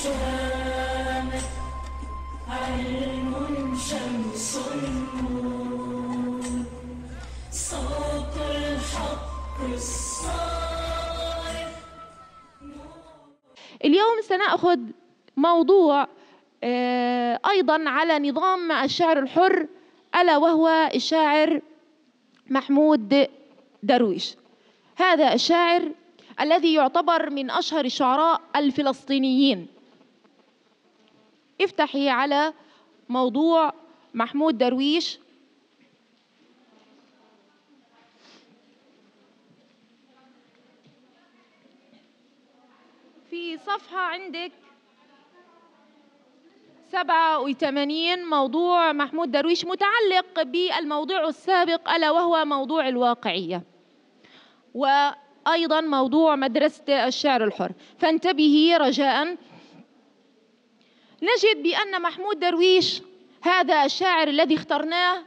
شامخ علم شمس نور صوت الحق الصارخ. اليوم سنأخذ موضوع أيضا على نظام الشعر الحر، ألا وهو الشاعر محمود درويش. هذا الشاعر الذي يعتبر من أشهر الشعراء الفلسطينيين. افتحي على موضوع محمود درويش. في صفحة عندك 87 موضوع محمود درويش متعلق بالموضوع السابق، ألا وهو موضوع الواقعية، وأيضا موضوع مدرسة الشعر الحر. فانتبهي رجاء. نجد بأن محمود درويش هذا الشاعر الذي اخترناه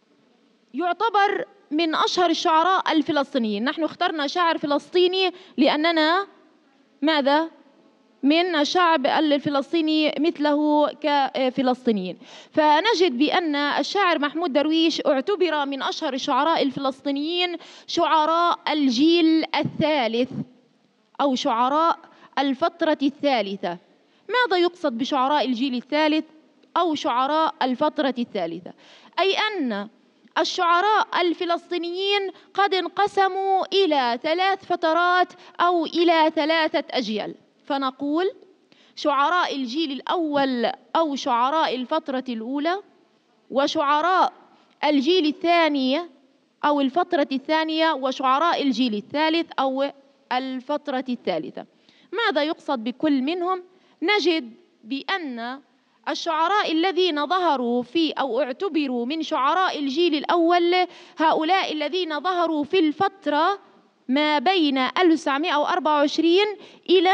يعتبر من أشهر الشعراء الفلسطينيين. نحن اخترنا شاعر فلسطيني لأننا ماذا؟ من الشعب الفلسطيني مثله كفلسطينيين. فنجد بأن الشاعر محمود درويش اعتبر من أشهر الشعراء الفلسطينيين شعراء الجيل الثالث أو شعراء الفترة الثالثة. ماذا يقصد بشعراء الجيل الثالث أو شعراء الفترة الثالثة؟ أي أن الشعراء الفلسطينيين قد انقسموا إلى 3 فترات أو إلى 3 أجيال. فنقول شعراء الجيل الأول أو شعراء الفترة الأولى، وشعراء الجيل الثاني أو الفترة الثانية، وشعراء الجيل الثالث أو الفترة الثالثة. ماذا يقصد بكل منهم؟ نجد بأن الشعراء الذين ظهروا في أو اعتبروا من شعراء الجيل الأول هؤلاء الذين ظهروا في الفترة ما بين 1924 إلى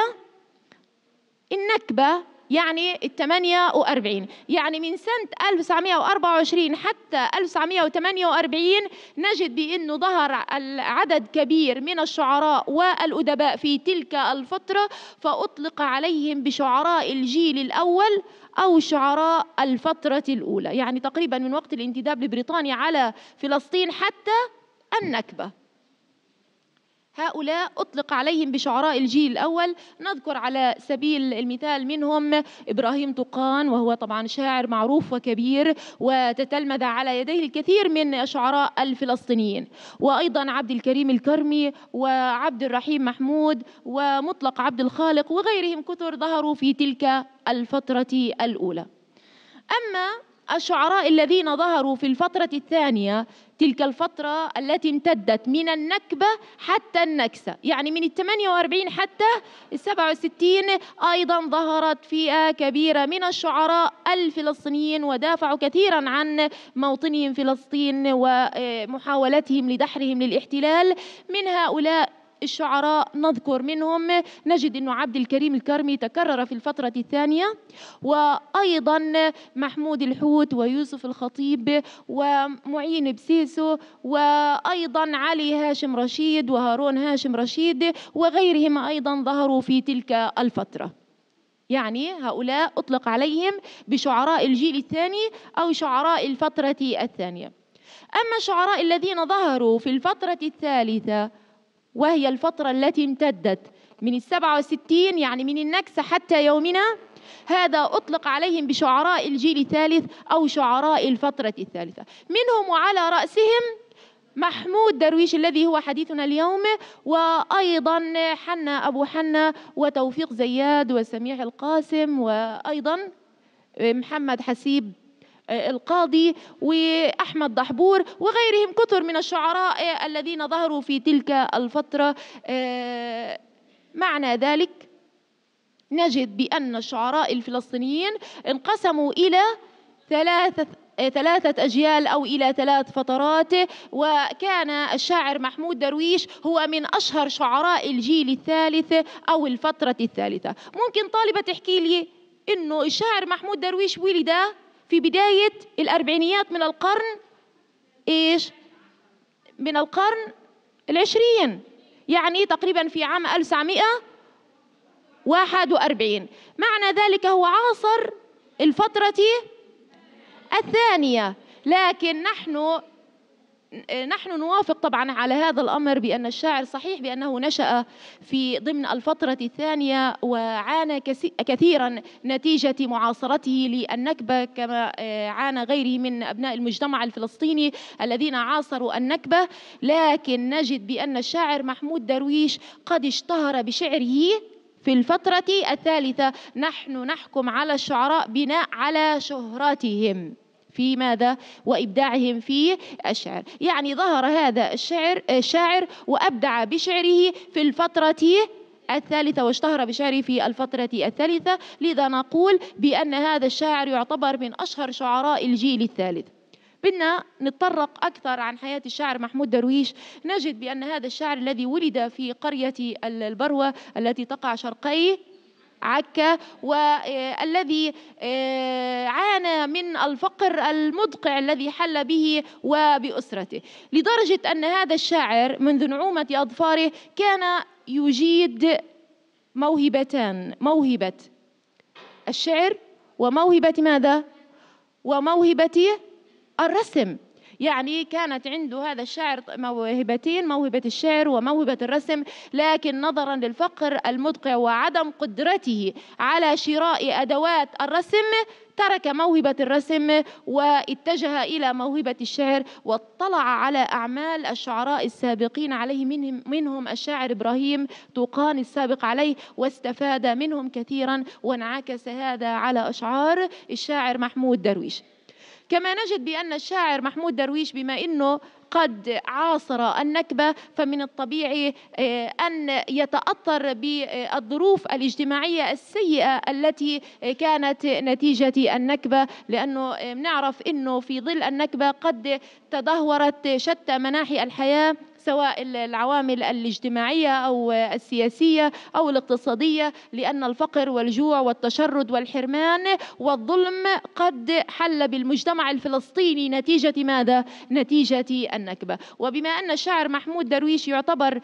النكبة، يعني 48، يعني من سنة 1924 حتى 1948 نجد بأنه ظهر عدد كبير من الشعراء والأدباء في تلك الفترة، فأطلق عليهم بشعراء الجيل الأول أو شعراء الفترة الأولى، يعني تقريبا من وقت الانتداب لبريطانيا على فلسطين حتى النكبة. هؤلاء أطلق عليهم بشعراء الجيل الأول. نذكر على سبيل المثال منهم إبراهيم طقان، وهو طبعا شاعر معروف وكبير وتتلمذ على يديه الكثير من الشعراء الفلسطينيين، وأيضا عبد الكريم الكرمي وعبد الرحيم محمود ومطلق عبد الخالق وغيرهم كثر ظهروا في تلك الفترة الأولى. أما الشعراء الذين ظهروا في الفترة الثانية، تلك الفترة التي امتدت من النكبة حتى النكسة، يعني من 48 حتى 67، أيضا ظهرت فئة كبيرة من الشعراء الفلسطينيين ودافعوا كثيرا عن موطنهم فلسطين ومحاولتهم لدحرهم للاحتلال. من هؤلاء الشعراء نذكر منهم، نجد أن عبد الكريم الكرمي تكرر في الفترة الثانية، وأيضا محمود الحوت ويوسف الخطيب ومعين بسيسو، وأيضا علي هاشم رشيد وهارون هاشم رشيد وغيرهم أيضا ظهروا في تلك الفترة. يعني هؤلاء أطلق عليهم بشعراء الجيل الثاني أو شعراء الفترة الثانية. أما الشعراء الذين ظهروا في الفترة الثالثة، وهي الفترة التي امتدت من 67، يعني من النكسة حتى يومنا، هذا أطلق عليهم بشعراء الجيل الثالث أو شعراء الفترة الثالثة. منهم وعلى رأسهم محمود درويش الذي هو حديثنا اليوم، وأيضا حنا أبو حنا وتوفيق زياد وسميح القاسم، وأيضا محمد حسيب القاضي وأحمد دحبور وغيرهم كثر من الشعراء الذين ظهروا في تلك الفترة. معنى ذلك نجد بأن الشعراء الفلسطينيين انقسموا إلى 3 أجيال أو إلى 3 فترات، وكان الشاعر محمود درويش هو من أشهر شعراء الجيل الثالث أو الفترة الثالثة. ممكن طالبة تحكي لي إنه الشاعر محمود درويش ولد في بداية الأربعينيات من القرن من القرن 20، يعني تقريبا في عام 1900 41. معنى ذلك هو عاصر الفترة الثانية. لكن نحن نوافق طبعا على هذا الأمر بأن الشاعر صحيح بأنه نشأ في ضمن الفترة الثانية وعانى كثيرا نتيجة معاصرته للنكبة، كما عانى غيره من أبناء المجتمع الفلسطيني الذين عاصروا النكبة. لكن نجد بأن الشاعر محمود درويش قد اشتهر بشعره في الفترة الثالثة. نحن نحكم على الشعراء بناء على شهرتهم في ماذا؟ وإبداعهم في الشعر. يعني ظهر هذا الشاعر وأبدع بشعره في الفترة الثالثة واشتهر بشعره في الفترة الثالثة، لذا نقول بأن هذا الشاعر يعتبر من أشهر شعراء الجيل الثالث. بدنا نتطرق أكثر عن حياة الشاعر محمود درويش. نجد بأن هذا الشاعر الذي ولد في قرية البروة التي تقع شرقي عكا، والذي عانى من الفقر المدقع الذي حل به وبأسرته، لدرجة أن هذا الشاعر منذ نعومة أظفاره كان يجيد موهبتان: موهبة الشعر وموهبة ماذا؟ وموهبة الرسم. يعني كانت عنده هذا الشاعر موهبتين: موهبة الشعر وموهبة الرسم. لكن نظرا للفقر المدقع وعدم قدرته على شراء أدوات الرسم ترك موهبة الرسم واتجه إلى موهبة الشعر، واطلع على أعمال الشعراء السابقين عليه، منهم الشاعر إبراهيم طوقان السابق عليه، واستفاد منهم كثيرا، وانعكس هذا على أشعار الشاعر محمود درويش. كما نجد بأن الشاعر محمود درويش بما أنه قد عاصر النكبة فمن الطبيعي أن يتأثر بالظروف الاجتماعية السيئة التي كانت نتيجة النكبة، لأنه نعرف أنه في ظل النكبة قد تدهورت شتى مناحي الحياة، سواء العوامل الاجتماعية أو السياسية أو الاقتصادية، لأن الفقر والجوع والتشرد والحرمان والظلم قد حل بالمجتمع الفلسطيني نتيجة ماذا؟ نتيجة النكبة. وبما أن الشاعر محمود درويش يعتبر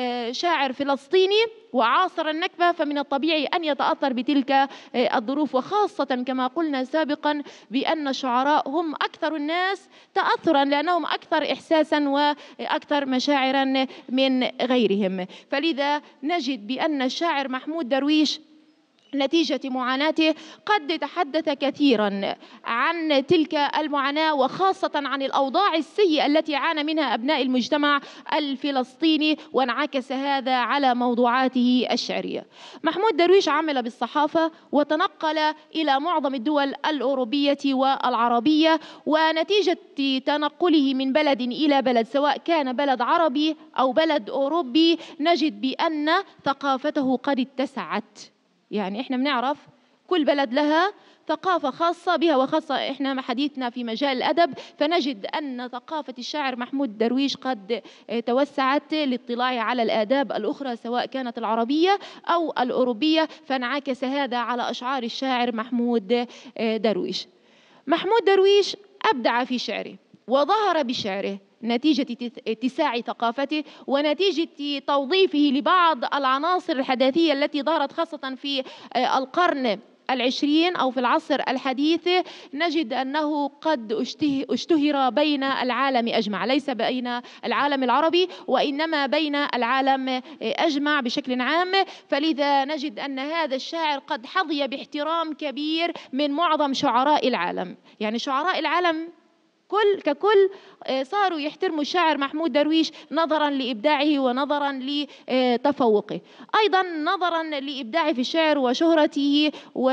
شاعر فلسطيني وعاصر النكبة، فمن الطبيعي أن يتأثر بتلك الظروف، وخاصة كما قلنا سابقا بأن الشعراء هم أكثر الناس تأثرا، لأنهم أكثر إحساسا وأكثر مشاعرا من غيرهم. فلذا نجد بأن الشاعر محمود درويش نتيجة معاناته قد تحدث كثيرا عن تلك المعاناة، وخاصة عن الأوضاع السيئة التي عانى منها أبناء المجتمع الفلسطيني، وانعكس هذا على موضوعاته الشعرية. محمود درويش عمل بالصحافة وتنقل إلى معظم الدول الأوروبية والعربية، ونتيجة تنقله من بلد إلى بلد، سواء كان بلد عربي أو بلد أوروبي، نجد بأن ثقافته قد اتسعت. يعني إحنا بنعرف كل بلد لها ثقافة خاصة بها، وخاصة إحنا حديثنا في مجال الأدب، فنجد أن ثقافة الشاعر محمود درويش قد توسعت للاطلاع على الآداب الأخرى سواء كانت العربية أو الأوروبية، فانعكس هذا على أشعار الشاعر محمود درويش. محمود درويش أبدع في شعره وظهر بشعره نتيجة اتساع ثقافته ونتيجة توظيفه لبعض العناصر الحداثية التي ظهرت خاصة في القرن العشرين أو في العصر الحديث. نجد أنه قد اشتهر بين العالم أجمع، ليس بين العالم العربي وإنما بين العالم أجمع بشكل عام. فلذا نجد أن هذا الشاعر قد حظي باحترام كبير من معظم شعراء العالم. يعني شعراء العالم ككل صاروا يحترموا الشاعر محمود درويش نظرا لإبداعه ونظرا لتفوقه، أيضا نظرا لإبداعه في الشعر وشهرته.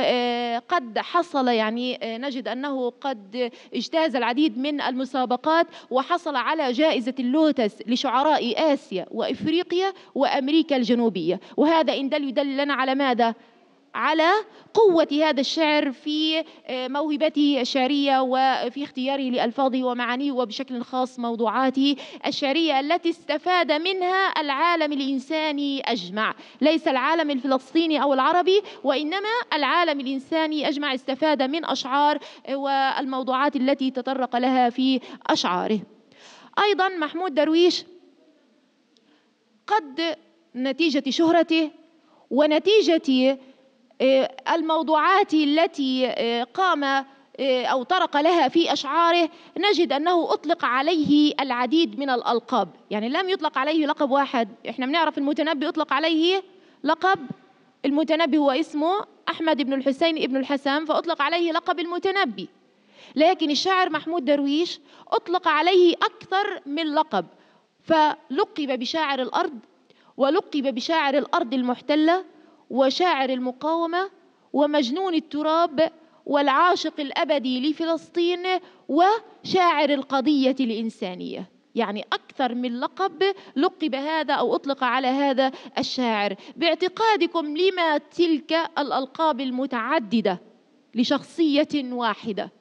وقد حصل يعني نجد أنه قد اجتاز العديد من المسابقات وحصل على جائزة اللوتس لشعراء آسيا وإفريقيا وأمريكا الجنوبية، وهذا إن يدل لنا على ماذا؟ على قوة هذا الشعر في موهبته الشعرية وفي اختياره لألفاظه ومعانيه، وبشكل خاص موضوعاته الشعرية التي استفاد منها العالم الإنساني أجمع، ليس العالم الفلسطيني أو العربي وإنما العالم الإنساني أجمع استفاد من أشعار والموضوعات التي تطرق لها في أشعاره. أيضا محمود درويش قد نتيجة شهرته ونتيجة الموضوعات التي قام أو طرق لها في أشعاره نجد أنه أطلق عليه العديد من الألقاب. يعني لم يطلق عليه لقب واحد. إحنا بنعرف المتنبي أطلق عليه لقب، المتنبي هو اسمه أحمد بن الحسين ابن الحسن، فأطلق عليه لقب المتنبي. لكن الشاعر محمود درويش أطلق عليه أكثر من لقب، فلقب بشاعر الأرض، ولقب بشاعر الأرض المحتلة، وشاعر المقاومة، ومجنون التراب، والعاشق الأبدي لفلسطين، وشاعر القضية الإنسانية. يعني أكثر من لقب لقب هذا أو أطلق على هذا الشاعر. باعتقادكم لما تلك الألقاب المتعددة لشخصية واحدة؟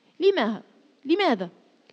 لماذا؟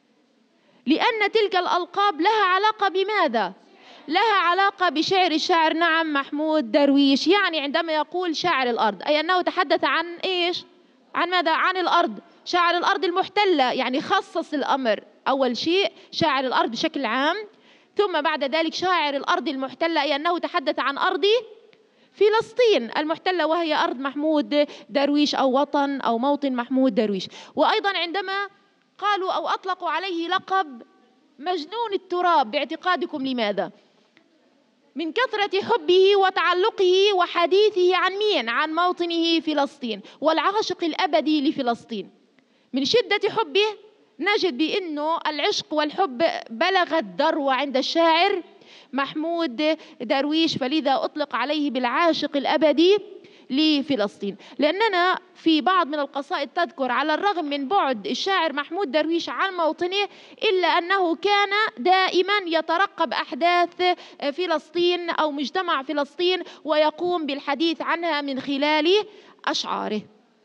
لأن تلك الألقاب لها علاقة بماذا؟ لها علاقة بشعر الشاعر، نعم، محمود درويش. يعني عندما يقول شاعر الأرض أي أنه تحدث عن إيش؟ عن ماذا؟ عن الأرض، شاعر الأرض المحتلة، يعني خصص الأمر. أول شيء شاعر الأرض بشكل عام، ثم بعد ذلك شاعر الأرض المحتلة أي أنه تحدث عن أرض فلسطين المحتلة، وهي أرض محمود درويش أو وطن أو موطن محمود درويش. وأيضا عندما قالوا أو أطلقوا عليه لقب مجنون التراب، باعتقادكم لماذا؟ من كثرة حبه وتعلقه وحديثه عن مين؟ عن موطنه فلسطين، والعاشق الأبدي لفلسطين. من شدة حبه نجد بأنه العشق والحب بلغ الذروة عند الشاعر محمود درويش، فلذا أطلق عليه بالعاشق الأبدي لفلسطين. لأننا في بعض من القصائد تذكر على الرغم من بعد الشاعر محمود درويش عن موطنه إلا أنه كان دائما يترقب أحداث فلسطين أو مجتمع فلسطين ويقوم بالحديث عنها من خلال أشعاره.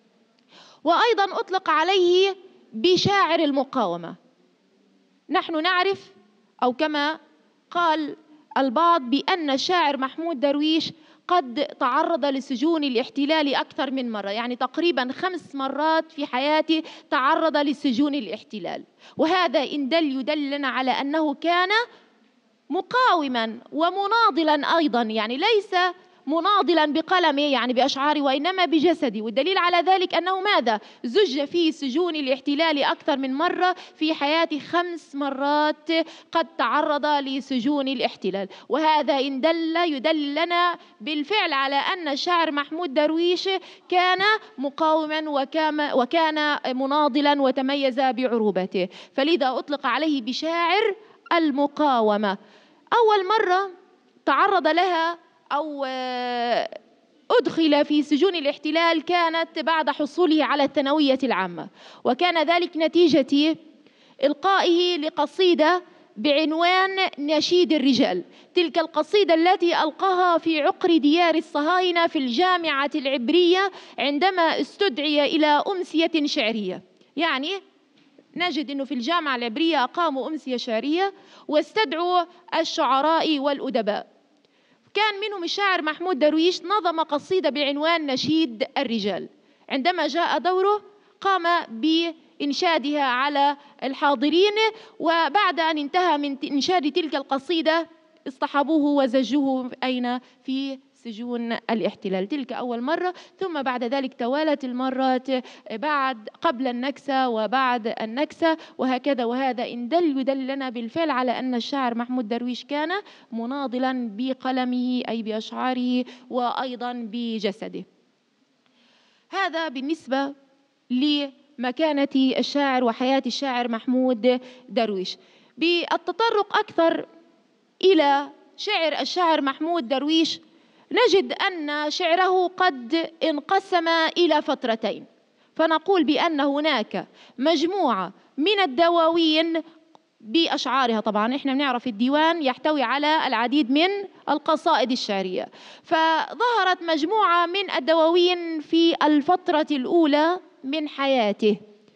وأيضا أطلق عليه بشاعر المقاومة. نحن نعرف أو كما قال البعض بأن الشاعر محمود درويش قد تعرض لسجون الاحتلال أكثر من مرة، يعني تقريبا 5 مرات في حياته تعرض لسجون الاحتلال. وهذا إن يدلنا على أنه كان مقاوما ومناضلا أيضا، يعني ليس مناضلا بقلمه يعني بأشعاره وإنما بجسده. والدليل على ذلك أنه ماذا؟ زج في سجون الاحتلال أكثر من مرة في حياته، 5 مرات قد تعرض لسجون الاحتلال. وهذا إن يدل لنا بالفعل على أن الشاعر محمود درويش كان مقاوما وكان مناضلا وتميز بعروبته، فلذا أطلق عليه بشاعر المقاومة. أول مرة تعرض لها أو أدخل في سجون الاحتلال كانت بعد حصوله على الثانوية العامة، وكان ذلك نتيجة إلقائه لقصيدة بعنوان نشيد الرجال. تلك القصيدة التي ألقاها في عقر ديار الصهاينة في الجامعة العبرية عندما استدعي إلى أمسية شعرية. يعني نجد أنه في الجامعة العبرية أقاموا أمسية شعرية واستدعوا الشعراء والأدباء. كان منهم الشاعر محمود درويش نظم قصيدة بعنوان نشيد الرجال. عندما جاء دوره قام بإنشادها على الحاضرين، وبعد أن انتهى من إنشاد تلك القصيدة اصطحبوه وزجوه في سجون الاحتلال. تلك أول مرة، ثم بعد ذلك توالت المرات قبل النكسة وبعد النكسة وهكذا. وهذا إن يدل لنا بالفعل على أن الشاعر محمود درويش كان مناضلا بقلمه أي بأشعاره وأيضا بجسده. هذا بالنسبة لمكانة الشاعر وحياة الشاعر محمود درويش. بالتطرق أكثر إلى شعر الشاعر محمود درويش نجد أن شعره قد انقسم إلى فترتين، فنقول بأن هناك مجموعة من الدواوين بأشعارها. طبعا إحنا بنعرف الديوان يحتوي على العديد من القصائد الشعرية، فظهرت مجموعة من الدواوين في الفترة الأولى من حياته،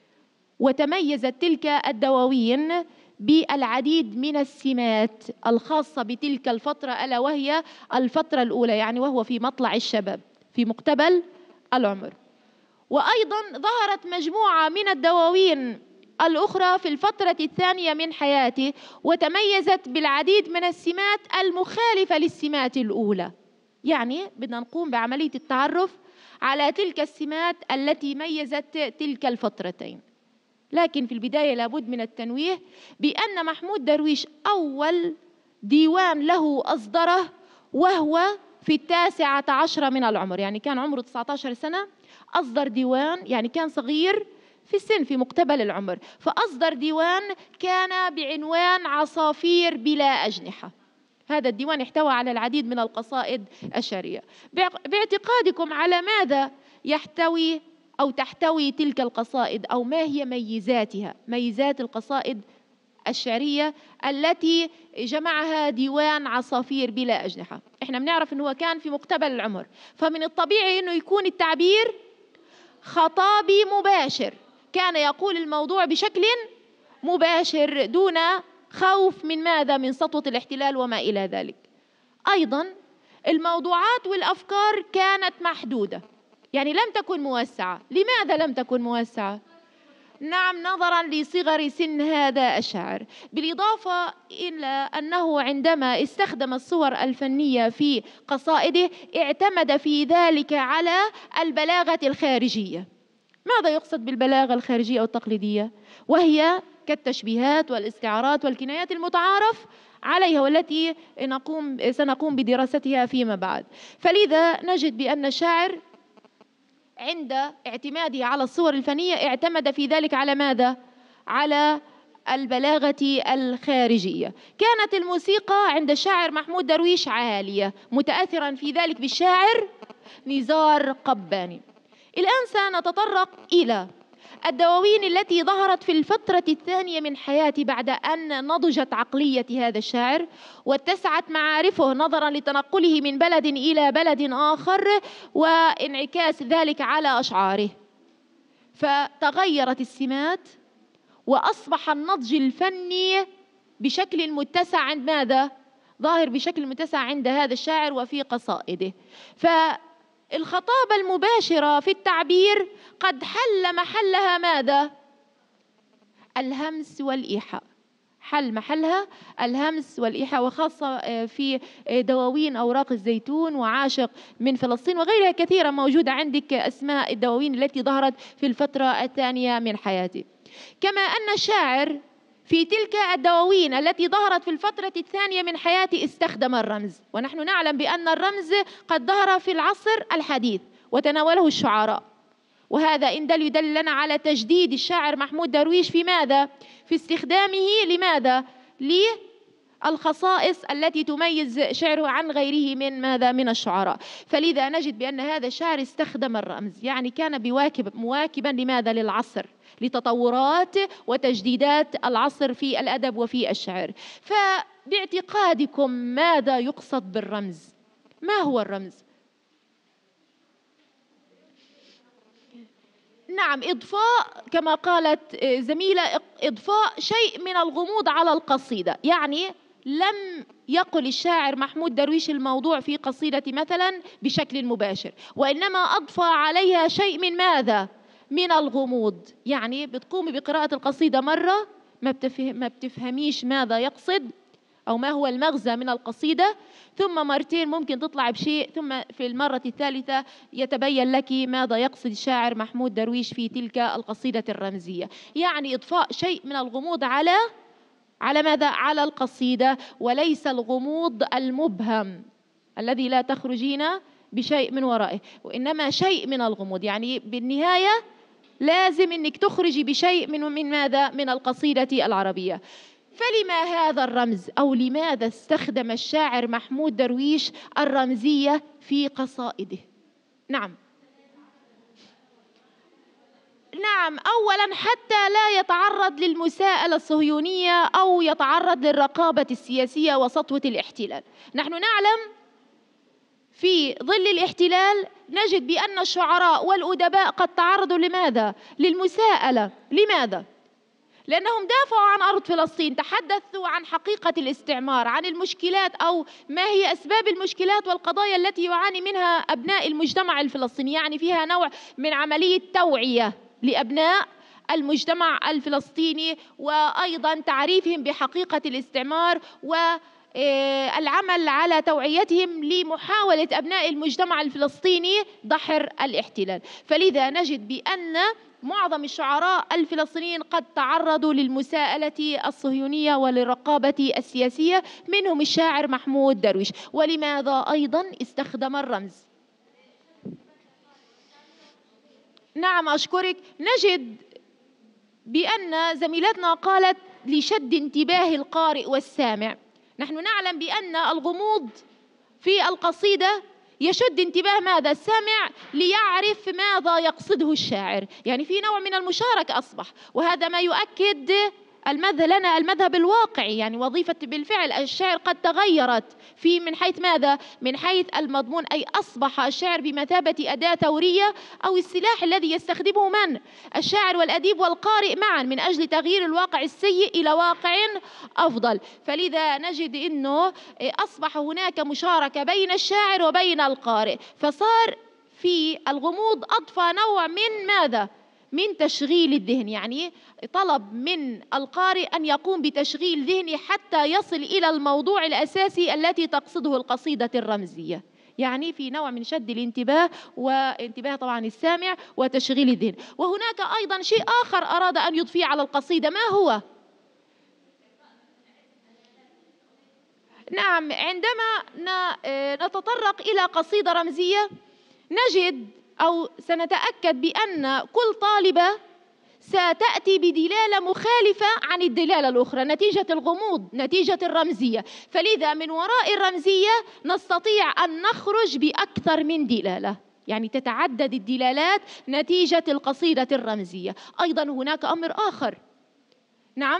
وتميزت تلك الدواوين بالعديد من السمات الخاصة بتلك الفترة، ألا وهي الفترة الأولى، يعني وهو في مطلع الشباب في مقتبل العمر. وأيضا ظهرت مجموعة من الدواوين الأخرى في الفترة الثانية من حياته، وتميزت بالعديد من السمات المخالفة للسمات الأولى. يعني بدنا نقوم بعملية التعرف على تلك السمات التي ميزت تلك الفترتين. لكن في البداية لابد من التنويه بأن محمود درويش أول ديوان له أصدره وهو في 19 من العمر، يعني كان عمره 19 سنة، أصدر ديوان، يعني كان صغير في السن، في مقتبل العمر، فأصدر ديوان كان بعنوان عصافير بلا أجنحة. هذا الديوان احتوى على العديد من القصائد الشعرية. باعتقادكم على ماذا يحتوي أو تحتوي تلك القصائد، أو ما هي ميزاتها، ميزات القصائد الشعرية التي جمعها ديوان عصافير بلا أجنحة؟ احنا بنعرف أنه كان في مقتبل العمر، فمن الطبيعي أنه يكون التعبير خطابي مباشر، كان يقول الموضوع بشكل مباشر دون خوف من ماذا؟ من سطوة الاحتلال وما إلى ذلك. أيضا الموضوعات والأفكار كانت محدودة، يعني لم تكن موسعة. لماذا لم تكن موسعة؟ نعم، نظرا لصغر سن هذا الشاعر، بالإضافة إلى أنه عندما استخدم الصور الفنية في قصائده اعتمد في ذلك على البلاغة الخارجية. ماذا يقصد بالبلاغة الخارجية أو التقليدية؟ وهي كالتشبيهات والاستعارات والكنايات المتعارف عليها، والتي سنقوم بدراستها فيما بعد. فلذا نجد بأن الشاعر عند اعتماده على الصور الفنية اعتمد في ذلك على ماذا؟ على البلاغة الخارجية. كانت الموسيقى عند الشاعر محمود درويش عالية، متأثرا في ذلك بالشاعر نزار قباني. الآن سنتطرق إلى الدواوين التي ظهرت في الفترة الثانية من حياته بعد أن نضجت عقلية هذا الشاعر واتسعت معارفه نظرا لتنقله من بلد إلى بلد آخر وانعكاس ذلك على أشعاره، فتغيرت السمات وأصبح النضج الفني بشكل متسع عند ماذا؟ ظاهر بشكل متسع عند هذا الشاعر وفي قصائده. الخطابة المباشرة في التعبير قد حل محلها ماذا؟ الهمس والإيحاء، حل محلها الهمس والإيحاء، وخاصة في دواوين أوراق الزيتون وعاشق من فلسطين وغيرها كثيرة موجودة عندك أسماء الدواوين التي ظهرت في الفترة الثانية من حياته. كما أن الشاعر في تلك الدواوين التي ظهرت في الفترة الثانية من حياته استخدم الرمز، ونحن نعلم بأن الرمز قد ظهر في العصر الحديث وتناوله الشعراء، وهذا إن يدلنا على تجديد الشاعر محمود درويش في ماذا؟ في استخدامه لماذا؟ للخصائص التي تميز شعره عن غيره من ماذا؟ من الشعراء. فلذا نجد بأن هذا الشاعر استخدم الرمز، يعني كان مواكبا لماذا؟ للعصر، لتطورات وتجديدات العصر في الأدب وفي الشعر. فباعتقادكم ماذا يقصد بالرمز؟ ما هو الرمز؟ نعم، إضفاء كما قالت زميلة، إضفاء شيء من الغموض على القصيدة. يعني لم يقل الشاعر محمود درويش الموضوع في قصيدة مثلا بشكل مباشر، وإنما أضفى عليها شيء من ماذا؟ من الغموض. يعني بتقومي بقراءة القصيدة مرة ما بتفهميش ماذا يقصد أو ما هو المغزى من القصيدة، ثم مرتين ممكن تطلع بشيء، ثم في المرة الثالثة يتبين لك ماذا يقصد الشاعر محمود درويش في تلك القصيدة الرمزية. يعني إضفاء شيء من الغموض على ماذا؟ على القصيدة، وليس الغموض المبهم الذي لا تخرجين بشيء من ورائه، وإنما شيء من الغموض. يعني بالنهاية لازم أنك تخرجي بشيء من ماذا؟ من القصيدة العربية. فلما هذا الرمز، أو لماذا استخدم الشاعر محمود درويش الرمزية في قصائده؟ نعم، أولا حتى لا يتعرض للمساءلة الصهيونية أو يتعرض للرقابة السياسية وسطوة الاحتلال. نحن نعلم في ظل الاحتلال نجد بأن الشعراء والأدباء قد تعرضوا لماذا؟ للمساءلة. لماذا؟ لأنهم دافعوا عن أرض فلسطين، تحدثوا عن حقيقة الاستعمار، عن المشكلات أو ما هي أسباب المشكلات والقضايا التي يعاني منها أبناء المجتمع الفلسطيني. يعني فيها نوع من عملية توعية لأبناء المجتمع الفلسطيني، وأيضا تعريفهم بحقيقة الاستعمار العمل على توعيتهم لمحاولة أبناء المجتمع الفلسطيني دحر الاحتلال. فلذا نجد بأن معظم الشعراء الفلسطينيين قد تعرضوا للمساءلة الصهيونية وللرقابة السياسية، منهم الشاعر محمود درويش. ولماذا أيضا استخدم الرمز؟ نعم أشكرك. نجد بأن زميلتنا قالت لشد انتباه القارئ والسامع. نحن نعلم بأن الغموض في القصيدة يشد انتباه ماذا؟ السامع ليعرف ماذا يقصده الشاعر، يعني في نوع من المشاركة أصبح، وهذا ما يؤكد لنا المذهب الواقعي، يعني وظيفة بالفعل الشعر قد تغيرت في من حيث ماذا؟ من حيث المضمون، أي أصبح الشعر بمثابة أداة ثورية أو السلاح الذي يستخدمه من؟ الشاعر والأديب والقارئ معا من أجل تغيير الواقع السيء إلى واقع أفضل. فلذا نجد أنه أصبح هناك مشاركة بين الشاعر وبين القارئ، فصار في الغموض أضفى نوع من ماذا؟ من تشغيل الذهن، يعني طلب من القارئ أن يقوم بتشغيل ذهني حتى يصل إلى الموضوع الأساسي التي تقصده القصيدة الرمزية، يعني في نوع من شد الانتباه وانتباه طبعا السامع وتشغيل الذهن. وهناك أيضا شيء آخر أراد أن يضفيه على القصيدة، ما هو؟ نعم، عندما نتطرق إلى قصيدة رمزية نجد أو سنتأكد بأن كل طالبة ستأتي بدلالة مخالفة عن الدلالة الأخرى نتيجة الغموض، نتيجة الرمزية. فلذا من وراء الرمزية نستطيع أن نخرج بأكثر من دلالة، يعني تتعدد الدلالات نتيجة القصيدة الرمزية. أيضا هناك أمر آخر. نعم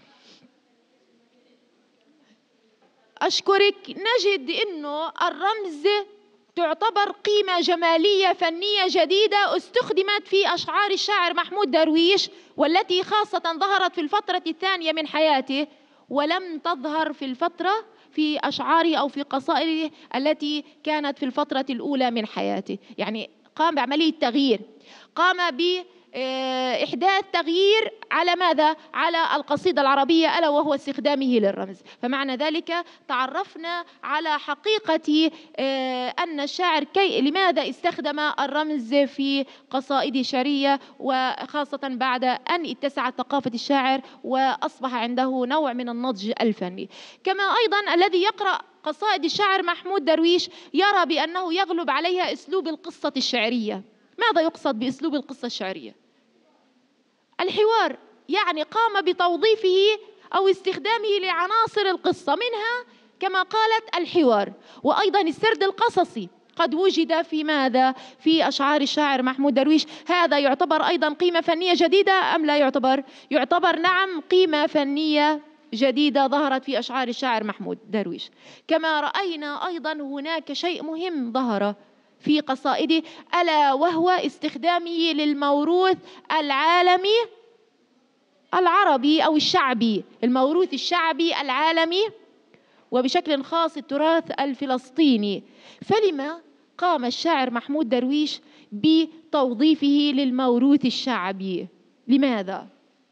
أشكرك. نجد أنه الرمز تعتبر قيمة جمالية فنية جديدة استخدمت في أشعار الشاعر محمود درويش، والتي خاصة ظهرت في الفترة الثانية من حياته، ولم تظهر في أشعاره أو في قصائده التي كانت في الفترة الأولى من حياته. يعني قام بعملية تغيير، قام بإحداث تغيير على ماذا؟ على القصيدة العربية، ألا وهو استخدامه للرمز. فمعنى ذلك تعرفنا على حقيقة أن الشاعر لماذا استخدم الرمز في قصائده الشعرية، وخاصة بعد أن اتسعت ثقافة الشاعر وأصبح عنده نوع من النضج الفني. كما أيضا الذي يقرأ قصائد الشاعر محمود درويش يرى بأنه يغلب عليها أسلوب القصة الشعرية. ماذا يقصد بأسلوب القصة الشعرية؟ الحوار، يعني قام بتوظيفه أو استخدامه لعناصر القصة، منها كما قالت الحوار، وأيضا السرد القصصي قد وجد في ماذا؟ في أشعار الشاعر محمود درويش. هذا يعتبر أيضا قيمة فنية جديدة أم لا يعتبر؟ يعتبر نعم قيمة فنية جديدة ظهرت في أشعار الشاعر محمود درويش. كما رأينا أيضا هناك شيء مهم ظهر في قصائده، ألا وهو استخدامه للموروث العالمي العربي أو الشعبي، الموروث الشعبي العالمي، وبشكل خاص التراث الفلسطيني. فلما قام الشاعر محمود درويش بتوظيفه للموروث الشعبي؟ لماذا؟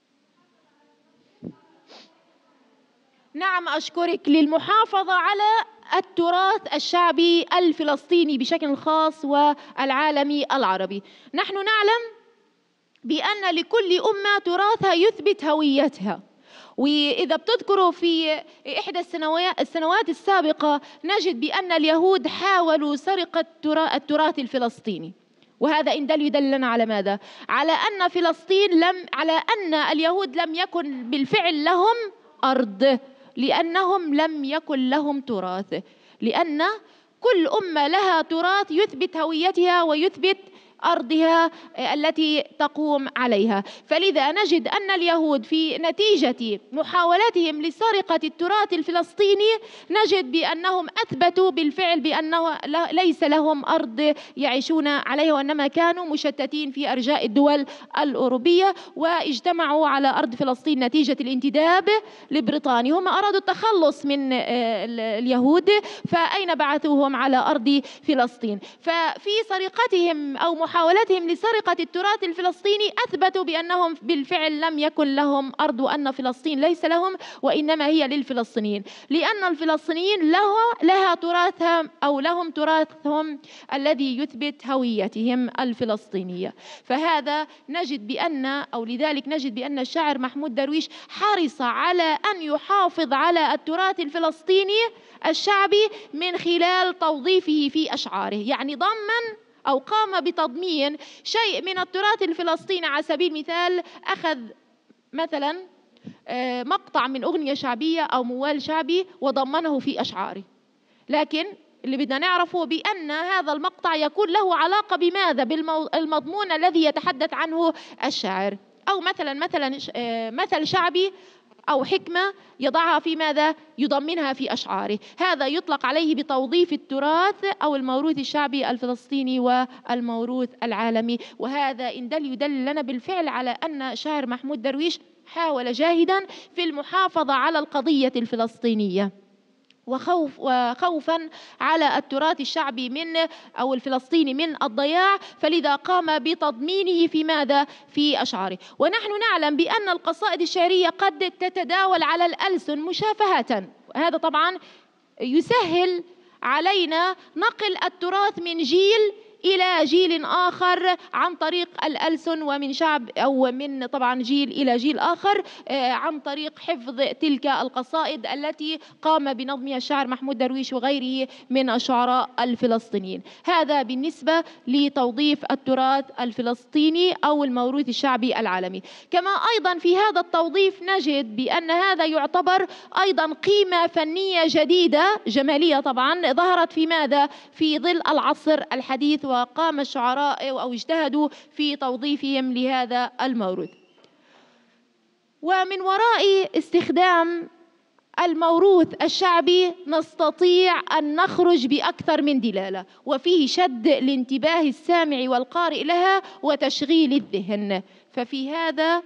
نعم أشكرك. للمحافظة على التراث الشعبي الفلسطيني بشكل خاص والعالمي العربي. نحن نعلم بأن لكل أمة تراثها يثبت هويتها، وإذا بتذكروا في إحدى السنوات السابقة نجد بأن اليهود حاولوا سرقة التراث الفلسطيني، وهذا إن يدلنا على ماذا؟ على أن اليهود لم يكن بالفعل لهم أرض، لأنهم لم يكن لهم تراث، لأن كل أمة لها تراث يثبت هويتها ويثبت أرضها التي تقوم عليها. فلذا نجد أن اليهود في نتيجة محاولتهم لسرقة التراث الفلسطيني نجد بأنهم أثبتوا بالفعل بأنه ليس لهم أرض يعيشون عليها، وإنما كانوا مشتتين في أرجاء الدول الأوروبية، واجتمعوا على أرض فلسطين نتيجة الانتداب لبريطانيا. هم أرادوا التخلص من اليهود، فأين بعثوهم؟ على أرض فلسطين. ففي سرقتهم أو محاولتهم لسرقة التراث الفلسطيني أثبتوا بأنهم بالفعل لم يكن لهم أرض، وأن فلسطين ليس لهم وإنما هي للفلسطينيين، لأن الفلسطينيين لها تراثهم أو لهم تراثهم الذي يثبت هويتهم الفلسطينية. فهذا نجد بأن أو لذلك نجد بأن الشاعر محمود درويش حرص على أن يحافظ على التراث الفلسطيني الشعبي من خلال توظيفه في أشعاره، يعني ضمن أو قام بتضمين شيء من التراث الفلسطيني. على سبيل المثال أخذ مثلا مقطع من أغنية شعبية أو موال شعبي وضمنه في أشعاره، لكن اللي بدنا نعرفه بأن هذا المقطع يكون له علاقة بماذا؟ بالمضمون الذي يتحدث عنه الشاعر. أو مثل شعبي أو حكمة يضعها في ماذا؟ يضمنها في أشعاره. هذا يطلق عليه بتوظيف التراث أو الموروث الشعبي الفلسطيني والموروث العالمي. وهذا يدل لنا بالفعل على أن شاعر محمود درويش حاول جاهدا في المحافظة على القضية الفلسطينية وخوفا على التراث الشعبي أو الفلسطيني من الضياع، فلذا قام بتضمينه في ماذا؟ في أشعاره. ونحن نعلم بأن القصائد الشعرية قد تتداول على الألسن مشافهة، هذا طبعا يسهل علينا نقل التراث من جيل إلى جيل آخر عن طريق الألسن، ومن شعب أو من طبعا جيل إلى جيل آخر عن طريق حفظ تلك القصائد التي قام بنظمها الشاعر محمود درويش وغيره من الشعراء الفلسطينيين. هذا بالنسبة لتوظيف التراث الفلسطيني أو الموروث الشعبي العالمي. كما أيضا في هذا التوظيف نجد بأن هذا يعتبر أيضا قيمة فنية جديدة جمالية طبعا ظهرت في ماذا؟ في ظل العصر الحديث، وقام الشعراء أو اجتهدوا في توظيفهم لهذا الموروث. ومن وراء استخدام الموروث الشعبي نستطيع أن نخرج بأكثر من دلالة، وفيه شد الانتباه السامع والقارئ لها وتشغيل الذهن. ففي هذا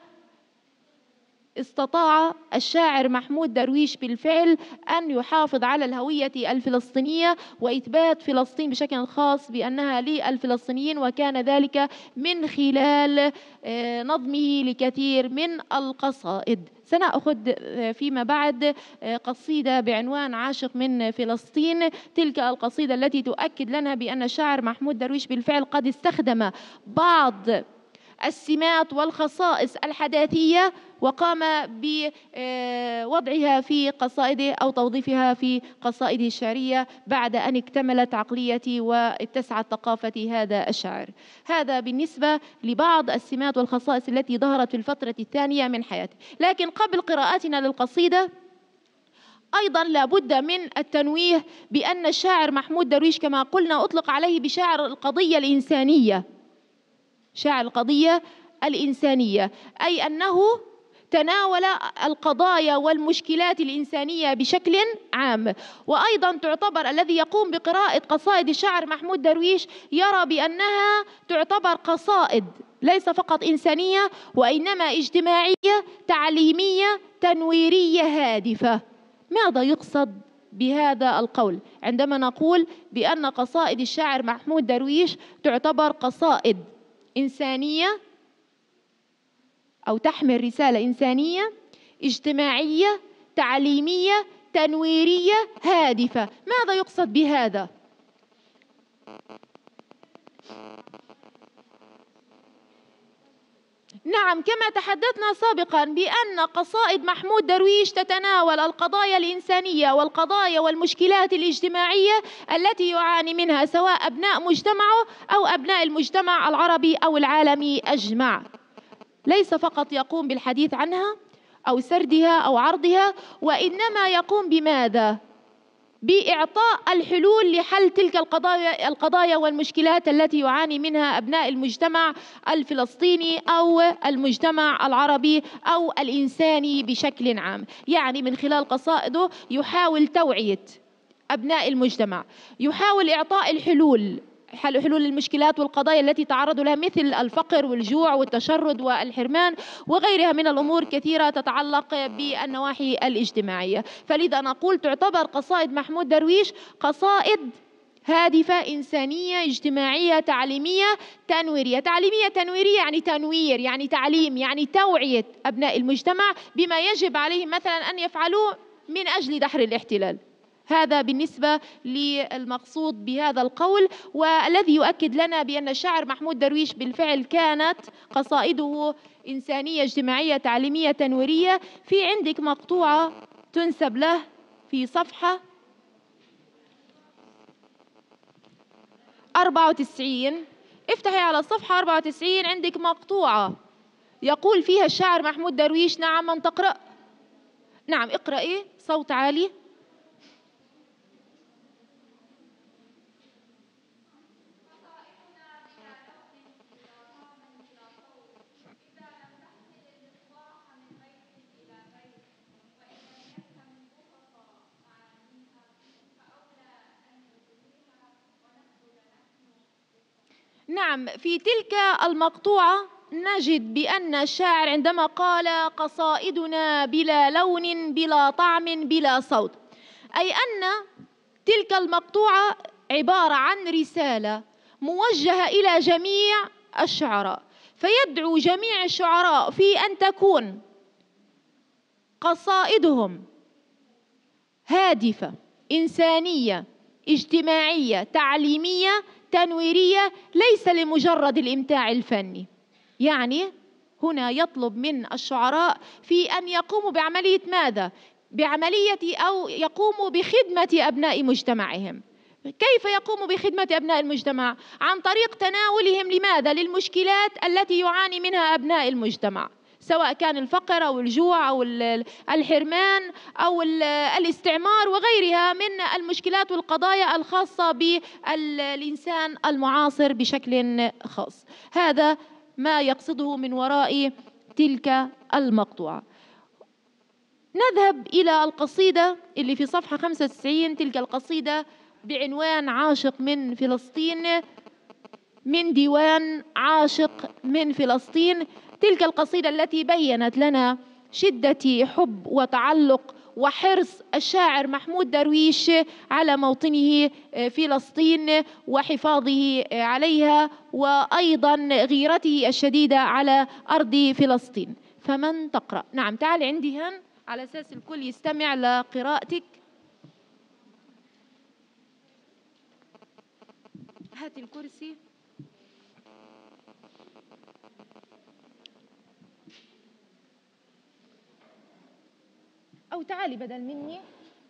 استطاع الشاعر محمود درويش بالفعل أن يحافظ على الهوية الفلسطينية وإثبات فلسطين بشكل خاص بأنها للفلسطينيين، وكان ذلك من خلال نظمه لكثير من القصائد. سنأخذ فيما بعد قصيدة بعنوان عاشق من فلسطين، تلك القصيدة التي تؤكد لنا بأن الشاعر محمود درويش بالفعل قد استخدم بعض السمات والخصائص الحداثية وقام بوضعها في قصائده أو توظيفها في قصائده الشعرية بعد أن اكتملت عقلية واتسعت ثقافة هذا الشاعر. هذا بالنسبة لبعض السمات والخصائص التي ظهرت في الفترة الثانية من حياته. لكن قبل قراءتنا للقصيدة أيضا لابد من التنويه بأن الشاعر محمود درويش كما قلنا أطلق عليه بشاعر القضية الإنسانية، شاعر القضية الإنسانية، أي أنه تناول القضايا والمشكلات الإنسانية بشكل عام. وأيضا تعتبر الذي يقوم بقراءة قصائد الشاعر محمود درويش يرى بأنها تعتبر قصائد ليس فقط إنسانية وإنما اجتماعية تعليمية تنويرية هادفة. ماذا يقصد بهذا القول عندما نقول بأن قصائد الشاعر محمود درويش تعتبر قصائد إنسانية أو تحمل رسالة إنسانية اجتماعية تعليمية تنويرية هادفة؟ ماذا يقصد بهذا؟ نعم، كما تحدثنا سابقا بأن قصائد محمود درويش تتناول القضايا الإنسانية والقضايا والمشكلات الاجتماعية التي يعاني منها سواء أبناء مجتمعه أو أبناء المجتمع العربي أو العالمي أجمع. ليس فقط يقوم بالحديث عنها أو سردها أو عرضها، وإنما يقوم بماذا؟ بإعطاء الحلول لحل تلك القضايا والمشكلات التي يعاني منها أبناء المجتمع الفلسطيني أو المجتمع العربي أو الإنساني بشكل عام. يعني من خلال قصائده يحاول توعية أبناء المجتمع، يحاول إعطاء الحلول المشكلات والقضايا التي تعرض لها مثل الفقر والجوع والتشرد والحرمان وغيرها من الأمور كثيرة تتعلق بالنواحي الاجتماعية. فلذا نقول تعتبر قصائد محمود درويش قصائد هادفة، إنسانية، اجتماعية، تعليمية، تنويرية. تعليمية تنويرية يعني تنوير، يعني تعليم، يعني توعية أبناء المجتمع بما يجب عليهم مثلا أن يفعلوه من أجل دحر الاحتلال. هذا بالنسبة للمقصود بهذا القول، والذي يؤكد لنا بأن الشاعر محمود درويش بالفعل كانت قصائده إنسانية، اجتماعية، تعليمية، تنويرية. في عندك مقطوعة تنسب له في صفحة 94. افتحي على الصفحة 94، عندك مقطوعة يقول فيها الشاعر محمود درويش. نعم، من تقرأ؟ نعم، اقرأي صوت عالي. نعم، في تلك المقطوعة نجد بأن الشاعر عندما قال قصائدنا بلا لون بلا طعم بلا صوت، أي أن تلك المقطوعة عبارة عن رسالة موجهة إلى جميع الشعراء، فيدعو جميع الشعراء في أن تكون قصائدهم هادفة، إنسانية، اجتماعية، تعليمية، تنويرية، ليس لمجرد الإمتاع الفني. يعني هنا يطلب من الشعراء في أن يقوموا بعملية ماذا؟ بعملية أو يقوموا بخدمة أبناء مجتمعهم. كيف يقوموا بخدمة أبناء المجتمع؟ عن طريق تناولهم لماذا؟ للمشكلات التي يعاني منها أبناء المجتمع، سواء كان الفقر أو الجوع أو الحرمان أو الاستعمار وغيرها من المشكلات والقضايا الخاصة بالإنسان المعاصر بشكل خاص. هذا ما يقصده من وراء تلك المقطوعة. نذهب إلى القصيدة اللي في صفحة 95. تلك القصيدة بعنوان عاشق من فلسطين، من ديوان عاشق من فلسطين. تلك القصيدة التي بيّنت لنا شدة حب وتعلق وحرص الشاعر محمود درويش على موطنه فلسطين وحفاظه عليها، وأيضا غيرته الشديدة على أرض فلسطين. فمن تقرأ؟ نعم، تعال عندي هن على أساس الكل يستمع لقراءتك. هات الكرسي. أو تعالي بدل مني.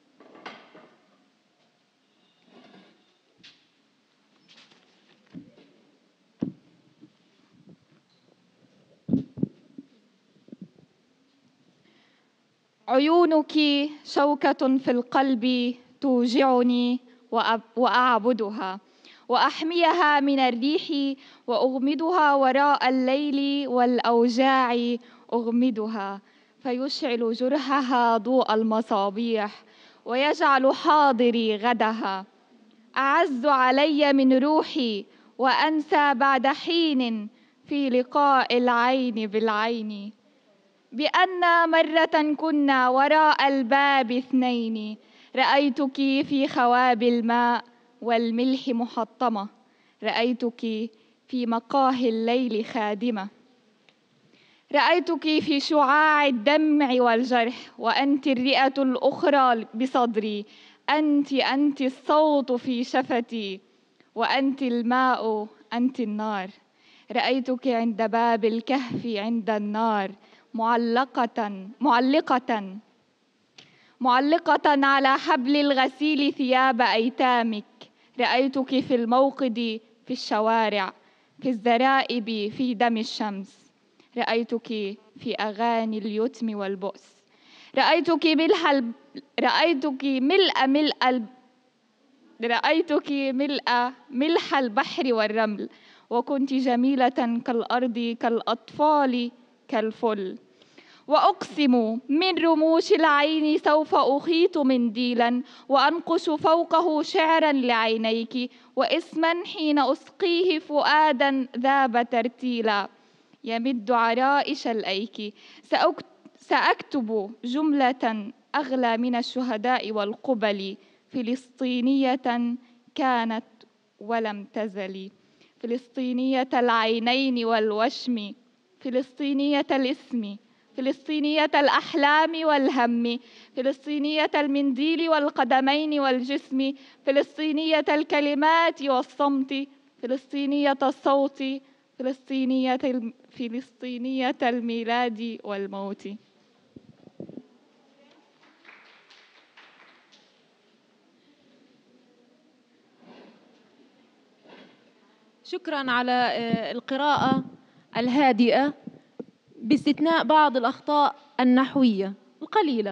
عيونك شوكة في القلب توجعني وأعبدها وأحميها من الريح وأغمدها وراء الليل والأوجاع أغمدها، فيشعل جرحها ضوء المصابيح ويجعل حاضري غدها. أعز علي من روحي وأنسى بعد حين في لقاء العين بالعين، بأن مرة كنا وراء الباب اثنين، رأيتك في خواب الماء والملح محطمة، رأيتك في مقاهي الليل خادمة، رأيتك في شعاع الدمع والجرح، وأنت الرئة الأخرى بصدري، أنت الصوت في شفتي، وأنت الماء، أنت النار. رأيتك عند باب الكهف عند النار، معلقة على حبل الغسيل ثياب أيتامك. رأيتك في الموقد في الشوارع، في الزرائب في دم الشمس. رأيتك في أغاني اليتم والبؤس. رأيتك ملح البحر والرمل، وكنت جميلة كالأرض كالأطفال كالفل. وأقسم من رموش العين سوف أخيط منديلا وأنقش فوقه شعرا لعينيك، واسما حين أسقيه فؤادا ذاب ترتيلا يمد عرائش الأيك. سأكتب جملة أغلى من الشهداء والقبل، فلسطينية كانت ولم تزل، فلسطينية العينين والوشم، فلسطينية الاسم، فلسطينية الأحلام والهم، فلسطينية المنديل والقدمين والجسم، فلسطينية الكلمات والصمت، فلسطينية الصوت، فلسطينية الميلاد والموت. شكرا على القراءة الهادئة باستثناء بعض الأخطاء النحوية القليلة.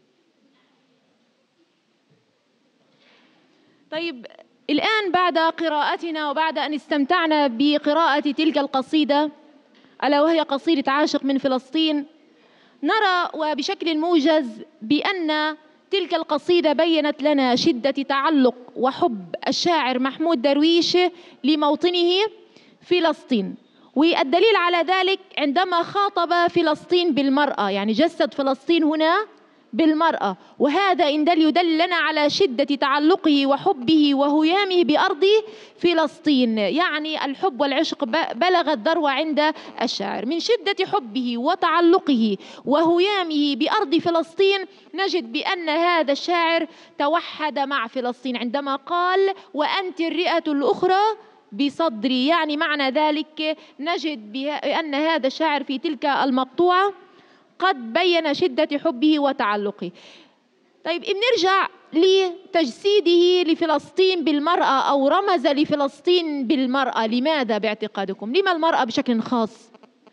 طيب، الآن بعد قراءتنا وبعد أن استمتعنا بقراءة تلك القصيدة ألا وهي قصيدة عاشق من فلسطين، نرى وبشكل موجز بأن تلك القصيدة بيّنت لنا شدة تعلق وحب الشاعر محمود درويش لموطنه فلسطين، والدليل على ذلك عندما خاطب فلسطين بالمرأة، يعني جسد فلسطين هنا بالمرأة، وهذا إن يدل لنا على شدة تعلقه وحبه وهيامه بأرض فلسطين. يعني الحب والعشق بلغ الذروة عند الشاعر. من شدة حبه وتعلقه وهيامه بأرض فلسطين نجد بأن هذا الشاعر توحد مع فلسطين عندما قال: وأنت الرئة الأخرى بصدري. يعني معنى ذلك نجد بأن هذا الشاعر في تلك المقطوعة قد بين شدة حبه وتعلقه. طيب، نرجع لتجسيده لفلسطين بالمرأة أو رمز لفلسطين بالمرأة. لماذا باعتقادكم؟ لما المرأة بشكل خاص؟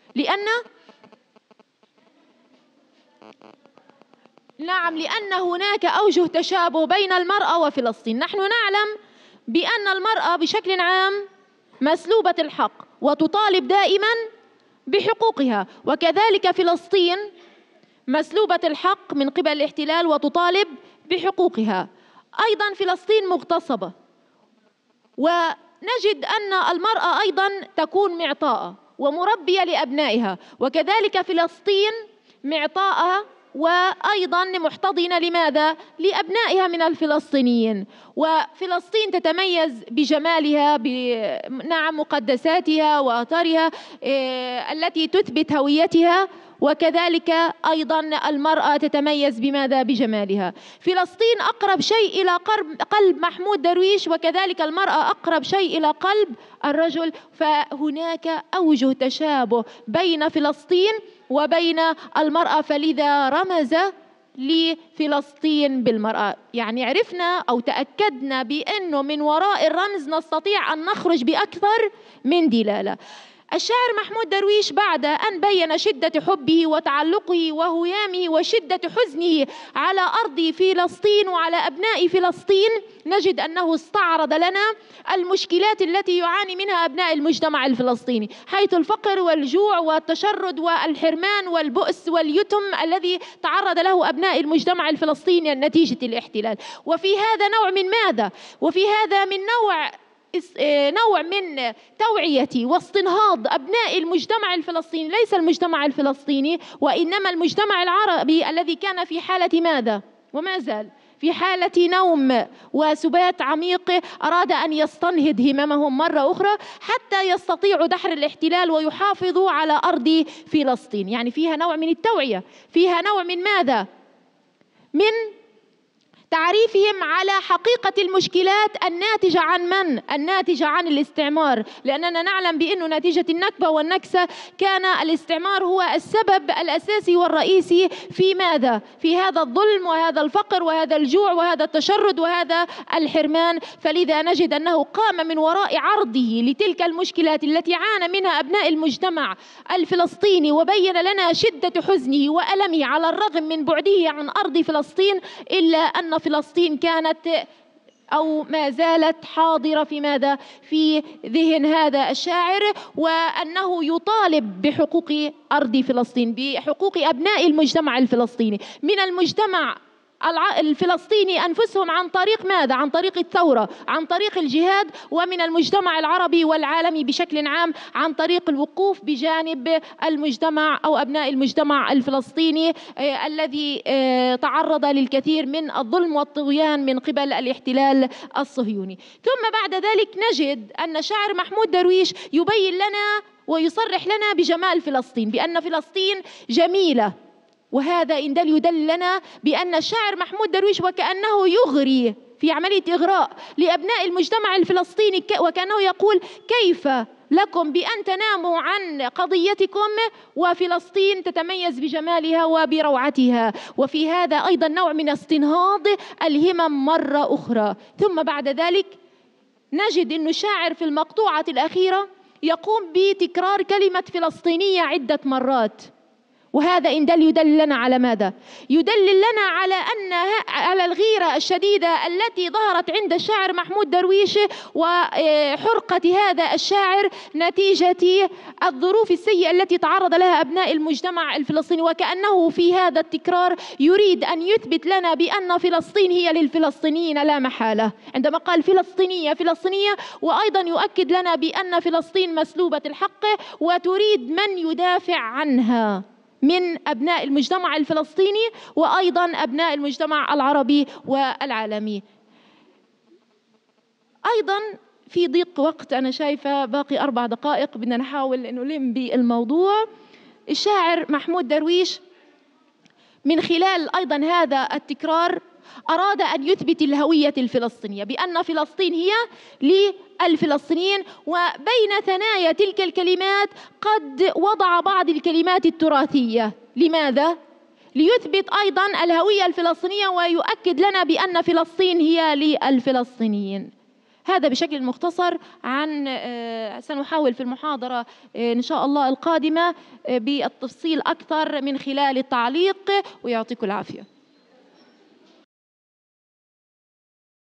لأن هناك أوجه تشابه بين المرأة وفلسطين. نحن نعلم بأن المرأة بشكل عام مسلوبة الحق وتطالب دائما بحقوقها، وكذلك فلسطين مسلوبة الحق من قبل الاحتلال وتطالب بحقوقها. أيضا فلسطين مغتصبة، ونجد أن المرأة أيضا تكون معطاءة ومربية لأبنائها، وكذلك فلسطين معطاءة وأيضا محتضنة لماذا؟ لأبنائها من الفلسطينيين. وفلسطين تتميز بجمالها، مقدساتها وآثارها التي تثبت هويتها، وكذلك أيضا المرأة تتميز بماذا؟ بجمالها. فلسطين أقرب شيء إلى قلب محمود درويش، وكذلك المرأة أقرب شيء إلى قلب الرجل، فهناك أوجه تشابه بين فلسطين وبين المرأة، فلذا رمز لفلسطين بالمرأة. يعني عرفنا أو تأكدنا بأنه من وراء الرمز نستطيع أن نخرج بأكثر من دلالة. الشاعر محمود درويش بعد أن بين شدة حبه وتعلقه وهيامه وشدة حزنه على أرض فلسطين وعلى أبناء فلسطين، نجد أنه استعرض لنا المشكلات التي يعاني منها أبناء المجتمع الفلسطيني، حيث الفقر والجوع والتشرد والحرمان والبؤس واليتم الذي تعرض له أبناء المجتمع الفلسطيني نتيجة الاحتلال. وفي هذا نوع من ماذا؟ وفي هذا من نوع من توعية واستنهاض أبناء المجتمع الفلسطيني، ليس المجتمع الفلسطيني وإنما المجتمع العربي الذي كان في حالة ماذا؟ وما زال في حالة نوم وسبات عميق. أراد أن يستنهض هممهم مرة أخرى حتى يستطيعوا دحر الاحتلال ويحافظوا على أرض فلسطين. يعني فيها نوع من التوعية، فيها نوع من ماذا؟ من تعريفهم على حقيقة المشكلات الناتجة عن من؟ الناتجة عن الاستعمار، لأننا نعلم بأنه نتيجة النكبة والنكسة كان الاستعمار هو السبب الأساسي والرئيسي في ماذا؟ في هذا الظلم وهذا الفقر وهذا الجوع وهذا التشرد وهذا الحرمان. فلذا نجد أنه قام من وراء عرضه لتلك المشكلات التي عانى منها أبناء المجتمع الفلسطيني، وبين لنا شدة حزنه وألمه على الرغم من بعده عن أرض فلسطين، إلا أن فلسطين كانت أو ما زالت حاضرة في ماذا؟ في ذهن هذا الشاعر، وأنه يطالب بحقوق أرض فلسطين، بحقوق أبناء المجتمع الفلسطيني. من المجتمع الفلسطيني أنفسهم عن طريق ماذا؟ عن طريق الثورة، عن طريق الجهاد، ومن المجتمع العربي والعالمي بشكل عام عن طريق الوقوف بجانب المجتمع أو أبناء المجتمع الفلسطيني الذي تعرض للكثير من الظلم والطغيان من قبل الاحتلال الصهيوني. ثم بعد ذلك نجد أن شاعر محمود درويش يبين لنا ويصرح لنا بجمال فلسطين، بأن فلسطين جميلة، وهذا إن دل يدل لنا بأن الشاعر محمود درويش وكأنه يغري في عملية إغراء لأبناء المجتمع الفلسطيني، وكأنه يقول كيف لكم بأن تناموا عن قضيتكم وفلسطين تتميز بجمالها وبروعتها. وفي هذا أيضا نوع من استنهاض الهمم مرة أخرى. ثم بعد ذلك نجد أن الشاعر في المقطوعة الأخيرة يقوم بتكرار كلمة فلسطينية عدة مرات، وهذا إن يدل لنا على ماذا؟ يدلل لنا على الغيرة الشديدة التي ظهرت عند الشاعر محمود درويش وحرقة هذا الشاعر نتيجة الظروف السيئة التي تعرض لها أبناء المجتمع الفلسطيني، وكأنه في هذا التكرار يريد أن يثبت لنا بأن فلسطين هي للفلسطينيين لا محالة، عندما قال فلسطينية فلسطينية، وأيضا يؤكد لنا بأن فلسطين مسلوبة الحق وتريد من يدافع عنها من أبناء المجتمع الفلسطيني وأيضا أبناء المجتمع العربي والعالمي. أيضا في ضيق وقت، أنا شايفة باقي 4 دقائق، بدنا نحاول أن نلم بالموضوع. الشاعر محمود درويش من خلال أيضا هذا التكرار أراد أن يثبت الهوية الفلسطينية، بأن فلسطين هي للفلسطينيين، وبين ثنايا تلك الكلمات قد وضع بعض الكلمات التراثية. لماذا؟ ليثبت أيضا الهوية الفلسطينية ويؤكد لنا بأن فلسطين هي للفلسطينيين. هذا بشكل مختصر عن سنحاول في المحاضرة إن شاء الله القادمة بالتفصيل أكثر من خلال التعليق، ويعطيكم العافية.